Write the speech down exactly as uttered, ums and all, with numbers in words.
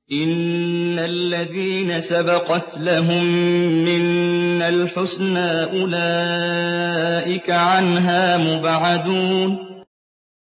إِنَّ الَّذِينَ سَبَقَتْ لَهُم مِّنَّا الْحُسْنَىٰ أُولَٰئِكَ عَنْهَا مُبْعَدُونَ